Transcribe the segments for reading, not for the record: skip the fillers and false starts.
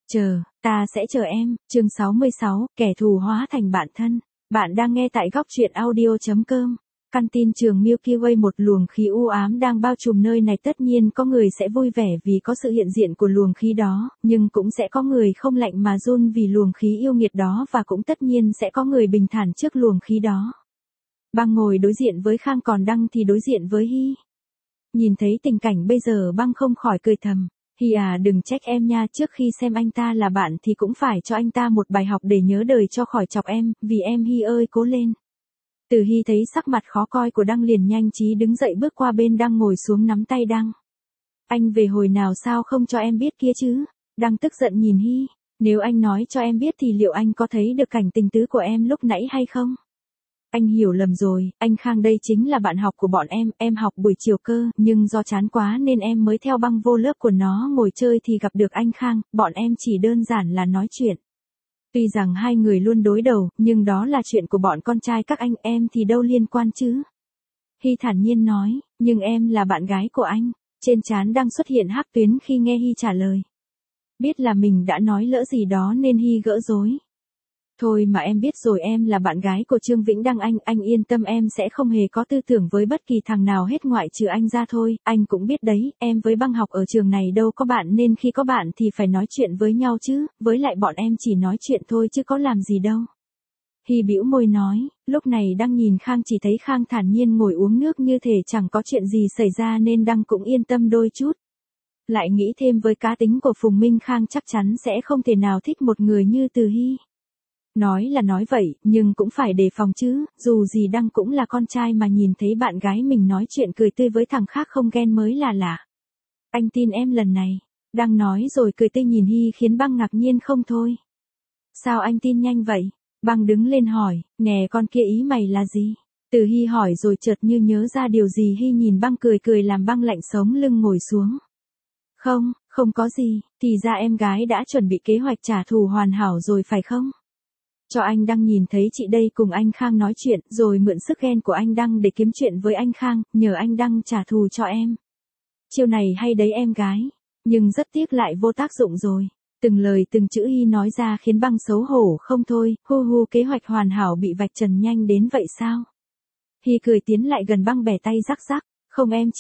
Ta sẽ chờ em, chương 66, kẻ thù hóa thành bạn thân. Bạn đang nghe tại góc truyện audio.com. Căn tin trường Milky Way, một luồng khí u ám đang bao trùm nơi này. Tất nhiên có người sẽ vui vẻ vì có sự hiện diện của luồng khí đó, nhưng cũng sẽ có người không lạnh mà run vì luồng khí yêu nghiệt đó, và cũng tất nhiên sẽ có người bình thản trước luồng khí đó. Băng ngồi đối diện với Khang, còn Đăng thì đối diện với Hy. Nhìn thấy tình cảnh bây giờ, Băng không khỏi cười thầm. Hy à, đừng trách em nha, trước khi xem anh ta là bạn thì cũng phải cho anh ta một bài học để nhớ đời cho khỏi chọc em, vì em Hy ơi, cố lên. Từ Hy thấy sắc mặt khó coi của Đăng liền nhanh trí đứng dậy bước qua bên Đăng ngồi xuống nắm tay Đăng. Anh về hồi nào sao không cho em biết kia chứ? Đăng tức giận nhìn Hy. Nếu anh nói cho em biết thì liệu anh có thấy được cảnh tình tứ của em lúc nãy hay không? Anh hiểu lầm rồi, anh Khang đây chính là bạn học của bọn em học buổi chiều cơ, nhưng do chán quá nên em mới theo Băng vô lớp của nó ngồi chơi thì gặp được anh Khang, bọn em chỉ đơn giản là nói chuyện. Tuy rằng hai người luôn đối đầu, nhưng đó là chuyện của bọn con trai các anh, em thì đâu liên quan chứ. Hy thản nhiên nói, nhưng em là bạn gái của anh. Trên trán Đăng xuất hiện hắc tuyến khi nghe Hy trả lời. Biết là mình đã nói lỡ gì đó nên Hy gỡ rối. Thôi mà em biết rồi, em là bạn gái của Trương Vĩnh Đăng, anh yên tâm, em sẽ không hề có tư tưởng với bất kỳ thằng nào hết ngoại trừ anh ra thôi, anh cũng biết đấy, em với Băng học ở trường này đâu có bạn nên khi có bạn thì phải nói chuyện với nhau chứ, với lại bọn em chỉ nói chuyện thôi chứ có làm gì đâu. Hy bĩu môi nói, lúc này Đăng nhìn Khang chỉ thấy Khang thản nhiên ngồi uống nước như thể chẳng có chuyện gì xảy ra nên Đăng cũng yên tâm đôi chút. Lại nghĩ thêm với cá tính của Phùng Minh Khang chắc chắn sẽ không thể nào thích một người như Từ Hy. Nói là nói vậy, nhưng cũng phải đề phòng chứ, dù gì Đăng cũng là con trai mà, nhìn thấy bạn gái mình nói chuyện cười tươi với thằng khác không ghen mới là lạ. Anh tin em lần này. Đăng nói rồi cười tươi nhìn Hy khiến Băng ngạc nhiên không thôi. Sao anh tin nhanh vậy? Băng đứng lên hỏi, nè con kia ý mày là gì? Từ Hy hỏi rồi chợt như nhớ ra điều gì. Hy nhìn Băng cười cười làm Băng lạnh sống lưng ngồi xuống. Không có gì, thì ra em gái đã chuẩn bị kế hoạch trả thù hoàn hảo rồi phải không? Cho anh Đăng nhìn thấy chị đây cùng anh Khang nói chuyện, rồi mượn sức ghen của anh Đăng để kiếm chuyện với anh Khang, nhờ anh Đăng trả thù cho em. Chiêu này hay đấy em gái, nhưng rất tiếc lại vô tác dụng rồi. Từng lời từng chữ Hy nói ra khiến Băng xấu hổ không thôi, kế hoạch hoàn hảo bị vạch trần nhanh đến vậy sao? Hy cười tiến lại gần Băng bẻ tay rắc rắc, không em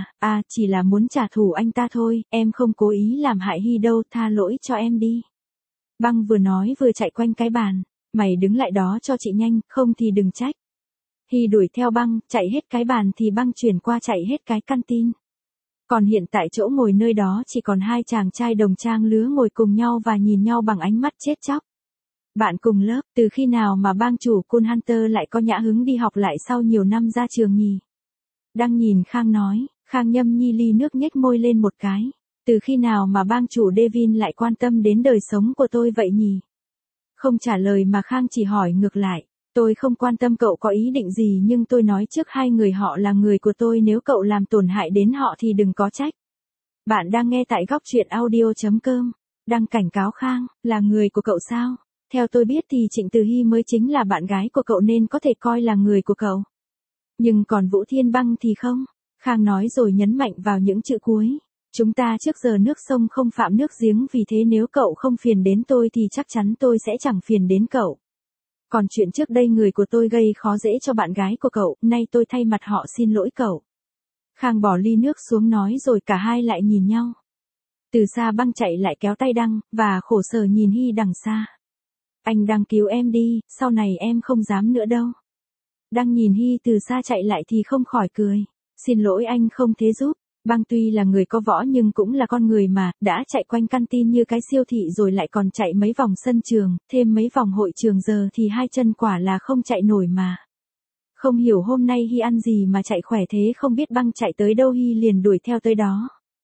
chỉ là muốn trả thù anh ta thôi, em không cố ý làm hại Hy đâu, tha lỗi cho em đi. Băng vừa nói vừa chạy quanh cái bàn. Mày đứng lại đó cho chị nhanh, không thì đừng trách. Hy đuổi theo Băng, chạy hết cái bàn thì Băng chuyển qua chạy hết cái căn tin. Còn hiện tại chỗ ngồi nơi đó chỉ còn hai chàng trai đồng trang lứa ngồi cùng nhau và nhìn nhau bằng ánh mắt chết chóc. Bạn cùng lớp, từ khi nào mà bang chủ Cool Hunter lại có nhã hứng đi học lại sau nhiều năm ra trường nhỉ? Đăng nhìn Khang nói, Khang nhâm nhi ly nước nhếch môi lên một cái. Từ khi nào mà bang chủ Devin lại quan tâm đến đời sống của tôi vậy nhỉ? Không trả lời mà Khang chỉ hỏi ngược lại. Tôi không quan tâm cậu có ý định gì, nhưng tôi nói trước hai người họ là người của tôi, nếu cậu làm tổn hại đến họ thì đừng có trách. Bạn đang nghe tại góc truyện audio.com. Đang cảnh cáo Khang, là người của cậu sao? Theo tôi biết thì Trịnh Từ Hy mới chính là bạn gái của cậu nên có thể coi là người của cậu. Nhưng còn Vũ Thiên Băng thì không. Khang nói rồi nhấn mạnh vào những chữ cuối. Chúng ta trước giờ nước sông không phạm nước giếng, vì thế nếu cậu không phiền đến tôi thì chắc chắn tôi sẽ chẳng phiền đến cậu. Còn chuyện trước đây người của tôi gây khó dễ cho bạn gái của cậu, nay tôi thay mặt họ xin lỗi cậu. Khang bỏ ly nước xuống nói rồi cả hai lại nhìn nhau. Từ xa Băng chạy lại kéo tay Đăng, và khổ sở nhìn Hy đằng xa. Anh Đăng cứu em đi, sau này em không dám nữa đâu. Đăng nhìn Hy từ xa chạy lại thì không khỏi cười. Xin lỗi anh không thế giúp. Băng tuy là người có võ nhưng cũng là con người mà, đã chạy quanh căn tin như cái siêu thị rồi lại còn chạy mấy vòng sân trường, thêm mấy vòng hội trường, giờ thì hai chân quả là không chạy nổi mà. Không hiểu hôm nay Hy ăn gì mà chạy khỏe thế, không biết Băng chạy tới đâu Hy liền đuổi theo tới đó.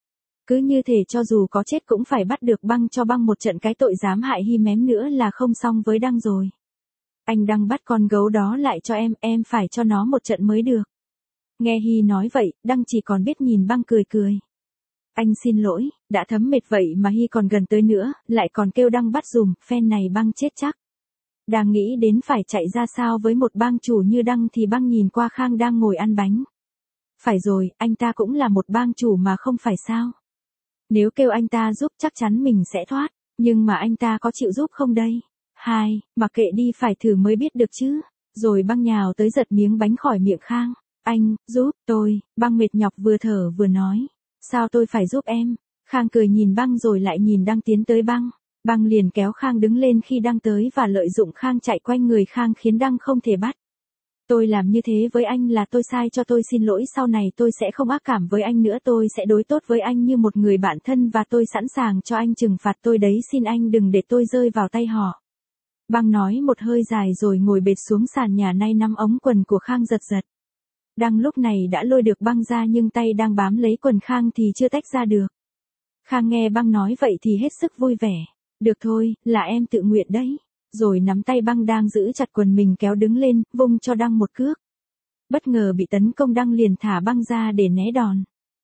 Cứ như thể cho dù có chết cũng phải bắt được Băng, cho Băng một trận cái tội dám hại Hy mém nữa là không xong với Đăng rồi. Anh Đăng bắt con gấu đó lại cho em phải cho nó một trận mới được. Nghe Hy nói vậy, Đăng chỉ còn biết nhìn Băng cười cười. Anh xin lỗi, đã thấm mệt vậy mà Hy còn gần tới nữa, lại còn kêu Đăng bắt dùm, phen này Băng chết chắc. Đang nghĩ đến phải chạy ra sao với một bang chủ như Đăng thì Băng nhìn qua Khang đang ngồi ăn bánh. Phải rồi, anh ta cũng là một bang chủ mà không phải sao. Nếu kêu anh ta giúp chắc chắn mình sẽ thoát. Nhưng mà anh ta có chịu giúp không đây? 2. Mặc kệ đi phải thử mới biết được chứ. Rồi băng nhào tới giật miếng bánh khỏi miệng Khang. Anh, giúp tôi, băng mệt nhọc vừa thở vừa nói. Sao tôi phải giúp em? Khang cười nhìn băng rồi lại nhìn Đăng tiến tới băng. Băng liền kéo Khang đứng lên khi Đăng tới và lợi dụng Khang chạy quanh người Khang khiến Đăng không thể bắt. Tôi làm như thế với anh là tôi sai, cho tôi xin lỗi, sau này tôi sẽ không ác cảm với anh nữa, tôi sẽ đối tốt với anh như một người bạn thân và tôi sẵn sàng cho anh trừng phạt tôi đấy, xin anh đừng để tôi rơi vào tay họ. Băng nói một hơi dài rồi ngồi bệt xuống sàn nhà, nay nắm ống quần của Khang giật giật. Đăng lúc này đã lôi được băng ra nhưng tay đang bám lấy quần Khang thì chưa tách ra được. Khang nghe băng nói vậy thì hết sức vui vẻ. Được thôi, là em tự nguyện đấy. Rồi nắm tay băng đang giữ chặt quần mình kéo đứng lên, vung cho Đăng một cước. Bất ngờ bị tấn công, Đăng liền thả băng ra để né đòn.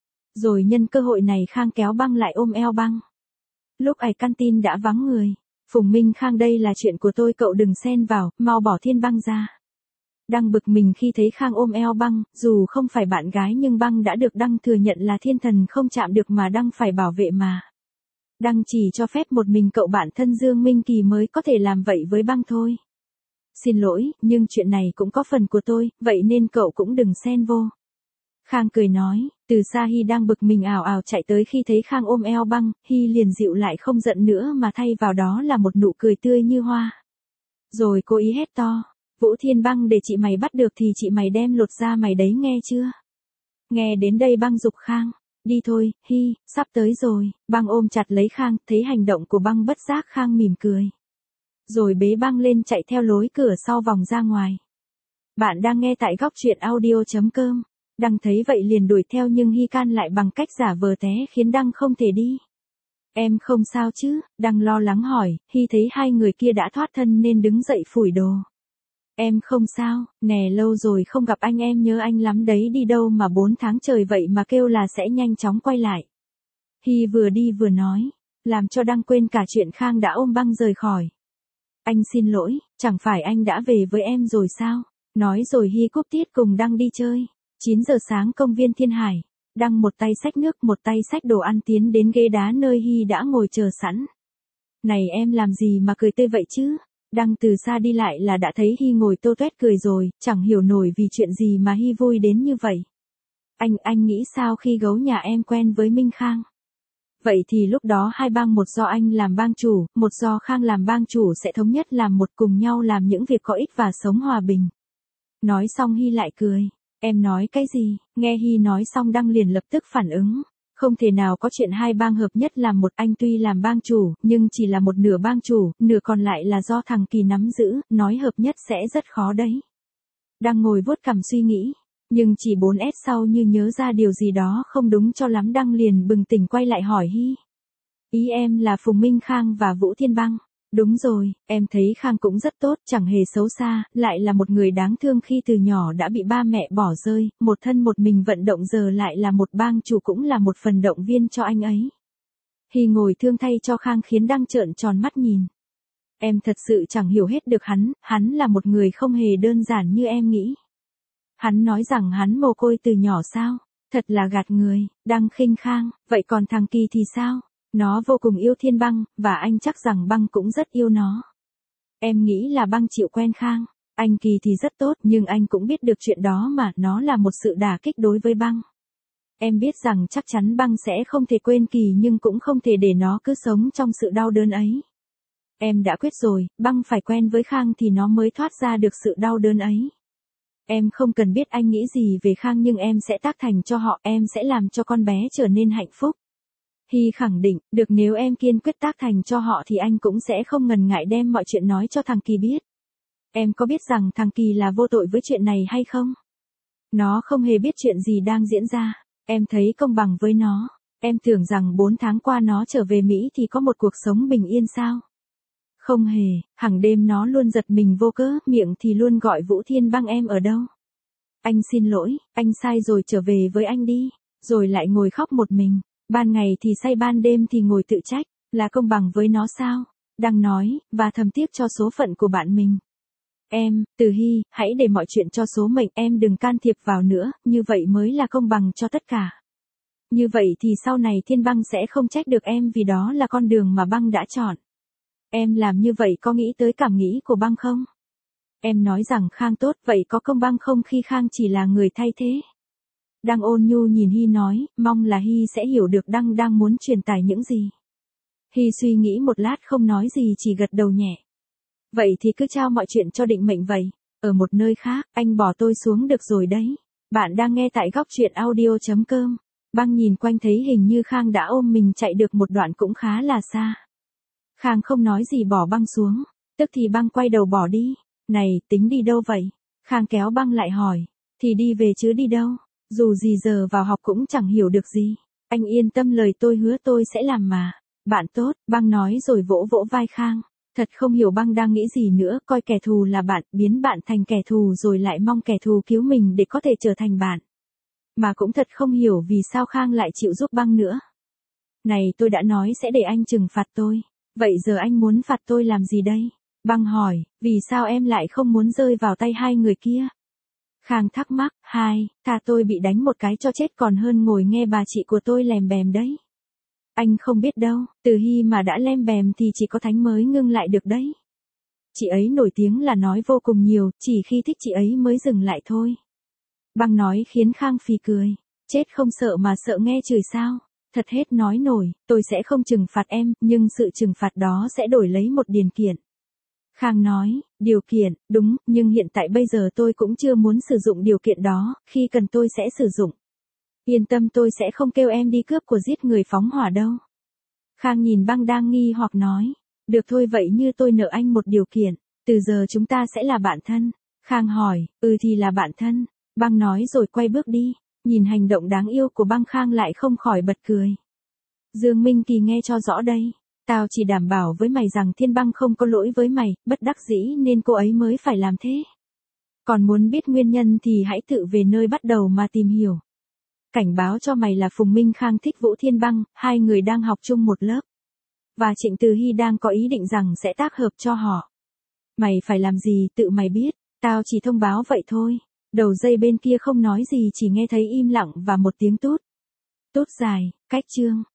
Rồi nhân cơ hội này Khang kéo băng lại ôm eo băng. Lúc ấy canteen đã vắng người. Phùng Minh Khang, đây là chuyện của tôi, cậu đừng xen vào, mau bỏ Thiên băng ra. Đăng bực mình khi thấy Khang ôm eo băng, dù không phải bạn gái nhưng băng đã được Đăng thừa nhận là thiên thần không chạm được mà Đăng phải bảo vệ mà. Đăng chỉ cho phép một mình cậu bạn thân Dương Minh Kỳ mới có thể làm vậy với băng thôi. Xin lỗi, nhưng chuyện này cũng có phần của tôi, vậy nên cậu cũng đừng xen vô. Khang cười nói, từ xa Hy đang bực mình ảo ảo chạy tới, khi thấy Khang ôm eo băng, Hy liền dịu lại, không giận nữa mà thay vào đó là một nụ cười tươi như hoa. Rồi cố ý hét to, Vũ Thiên băng, để chị mày bắt được thì chị mày đem lột da mày đấy, nghe chưa? Nghe đến đây băng giục Khang, đi thôi, Hy, sắp tới rồi. Băng ôm chặt lấy Khang, thấy hành động của băng bất giác Khang mỉm cười. Rồi bế băng lên chạy theo lối cửa sau vòng ra ngoài. Bạn đang nghe tại góc truyện audio.com. Đăng thấy vậy liền đuổi theo nhưng Hy can lại bằng cách giả vờ té khiến Đăng không thể đi. Em không sao chứ? Đăng lo lắng hỏi, Hy thấy hai người kia đã thoát thân nên đứng dậy phủi đồ. Em không sao, nè lâu rồi không gặp anh, em nhớ anh lắm đấy, đi đâu mà 4 tháng trời vậy mà kêu là sẽ nhanh chóng quay lại. Hy vừa đi vừa nói, làm cho Đăng quên cả chuyện Khang đã ôm băng rời khỏi. Anh xin lỗi, chẳng phải anh đã về với em rồi sao? Nói rồi Hy cúp tiết cùng Đăng đi chơi. 9 giờ sáng công viên Thiên Hải. Đăng một tay xách nước một tay xách đồ ăn tiến đến ghế đá nơi Hy đã ngồi chờ sẵn. Này em làm gì mà cười tươi vậy chứ? Đăng từ xa đi lại là đã thấy Hy ngồi tô toét cười rồi, chẳng hiểu nổi vì chuyện gì mà Hy vui đến như vậy. Anh nghĩ sao khi gấu nhà em quen với Minh Khang? Vậy thì lúc đó hai bang, một do anh làm bang chủ, một do Khang làm bang chủ sẽ thống nhất làm một, cùng nhau làm những việc có ích và sống hòa bình. Nói xong Hy lại cười. Em nói cái gì? Nghe Hy nói xong Đăng liền lập tức phản ứng. Không thể nào có chuyện hai bang hợp nhất làm một, anh tuy làm bang chủ, nhưng chỉ là một nửa bang chủ, nửa còn lại là do thằng Kỳ nắm giữ, nói hợp nhất sẽ rất khó đấy. Đăng ngồi vuốt cằm suy nghĩ, nhưng chỉ 4S sau như nhớ ra điều gì đó không đúng cho lắm, Đăng liền bừng tỉnh quay lại hỏi Hy. Ý em là Phùng Minh Khang và Vũ Thiên băng. Đúng rồi, em thấy Khang cũng rất tốt, chẳng hề xấu xa, lại là một người đáng thương khi từ nhỏ đã bị ba mẹ bỏ rơi, một thân một mình vận động, giờ lại là một bang chủ, cũng là một phần động viên cho anh ấy. Hy ngồi thương thay cho Khang khiến Đăng trợn tròn mắt nhìn. Em thật sự chẳng hiểu hết được hắn là một người không hề đơn giản như em nghĩ. Hắn nói rằng hắn mồ côi từ nhỏ sao? Thật là gạt người. Đăng khinh Khang, vậy còn thằng Kỳ thì sao? Nó vô cùng yêu Thiên băng, và anh chắc rằng băng cũng rất yêu nó. Em nghĩ là băng chịu quen Khang. Anh Kỳ thì rất tốt, nhưng anh cũng biết được chuyện đó mà, nó là một sự đả kích đối với băng. Em biết rằng chắc chắn băng sẽ không thể quên Kỳ, nhưng cũng không thể để nó cứ sống trong sự đau đớn ấy. Em đã quyết rồi, băng phải quen với Khang thì nó mới thoát ra được sự đau đớn ấy. Em không cần biết anh nghĩ gì về Khang, nhưng em sẽ tác thành cho họ, em sẽ làm cho con bé trở nên hạnh phúc. Hy khẳng định, được, nếu em kiên quyết tác thành cho họ thì anh cũng sẽ không ngần ngại đem mọi chuyện nói cho thằng Kỳ biết. Em có biết rằng thằng Kỳ là vô tội với chuyện này hay không? Nó không hề biết chuyện gì đang diễn ra. Em thấy công bằng với nó. Em tưởng rằng 4 tháng qua nó trở về Mỹ thì có một cuộc sống bình yên sao? Không hề, hàng đêm nó luôn giật mình vô cớ, miệng thì luôn gọi Vũ Thiên băng, em ở đâu? Anh xin lỗi, anh sai rồi, trở về với anh đi. Rồi lại ngồi khóc một mình. Ban ngày thì say, ban đêm thì ngồi tự trách, là công bằng với nó sao? Đang nói, và thầm tiếc cho số phận của bạn mình. Em, Từ Hy, hãy để mọi chuyện cho số mệnh, em đừng can thiệp vào nữa, như vậy mới là công bằng cho tất cả. Như vậy thì sau này Thiên Băng sẽ không trách được em vì đó là con đường mà Băng đã chọn. Em làm như vậy có nghĩ tới cảm nghĩ của Băng không? Em nói rằng Khang tốt, vậy có công bằng không khi Khang chỉ là người thay thế? Đăng ôn nhu nhìn Hy nói, mong là Hy sẽ hiểu được Đăng đang muốn truyền tải những gì. Hy suy nghĩ một lát không nói gì, chỉ gật đầu nhẹ. Vậy thì cứ trao mọi chuyện cho định mệnh vậy. Ở một nơi khác, anh bỏ tôi xuống được rồi đấy. Bạn đang nghe tại góc truyện audio.com. Băng nhìn quanh thấy hình như Khang đã ôm mình chạy được một đoạn cũng khá là xa. Khang không nói gì bỏ Băng xuống. Tức thì Băng quay đầu bỏ đi. Này, tính đi đâu vậy? Khang kéo Băng lại hỏi. Thì đi về chứ đi đâu? Dù gì giờ vào học cũng chẳng hiểu được gì. Anh yên tâm, lời tôi hứa tôi sẽ làm mà. Bạn tốt, Băng nói rồi vỗ vỗ vai Khang. Thật không hiểu Băng đang nghĩ gì nữa, coi kẻ thù là bạn, biến bạn thành kẻ thù rồi lại mong kẻ thù cứu mình để có thể trở thành bạn. Mà cũng thật không hiểu vì sao Khang lại chịu giúp Băng nữa. Này, tôi đã nói sẽ để anh trừng phạt tôi. Vậy giờ anh muốn phạt tôi làm gì đây? Băng hỏi, vì sao em lại không muốn rơi vào tay hai người kia? Khang thắc mắc, thà tôi bị đánh một cái cho chết còn hơn ngồi nghe bà chị của tôi lèm bèm đấy. Anh không biết đâu, từ Hy mà đã lem bèm thì chỉ có Thánh mới ngưng lại được đấy. Chị ấy nổi tiếng là nói vô cùng nhiều, chỉ khi thích chị ấy mới dừng lại thôi. Băng nói khiến Khang phì cười. Chết không sợ mà sợ nghe chửi sao? Thật hết nói nổi, tôi sẽ không trừng phạt em, nhưng sự trừng phạt đó sẽ đổi lấy một điều kiện. Khang nói, điều kiện, đúng, nhưng hiện tại bây giờ tôi cũng chưa muốn sử dụng điều kiện đó, khi cần tôi sẽ sử dụng. Yên tâm, tôi sẽ không kêu em đi cướp của giết người phóng hỏa đâu. Khang nhìn Băng đang nghi hoặc nói, được thôi, vậy như tôi nợ anh một điều kiện, từ giờ chúng ta sẽ là bạn thân. Khang hỏi, thì là bạn thân. Băng nói rồi quay bước đi, nhìn hành động đáng yêu của Băng Khang lại không khỏi bật cười. Dương Minh Kỳ nghe cho rõ đây. Tao chỉ đảm bảo với mày rằng Thiên Băng không có lỗi với mày, bất đắc dĩ nên cô ấy mới phải làm thế. Còn muốn biết nguyên nhân thì hãy tự về nơi bắt đầu mà tìm hiểu. Cảnh báo cho mày là Phùng Minh Khang thích Vũ Thiên Băng, hai người đang học chung một lớp. Và Trịnh Từ Hy đang có ý định rằng sẽ tác hợp cho họ. Mày phải làm gì tự mày biết, tao chỉ thông báo vậy thôi. Đầu dây bên kia không nói gì, chỉ nghe thấy im lặng và một tiếng tút. Tút dài, cách chương.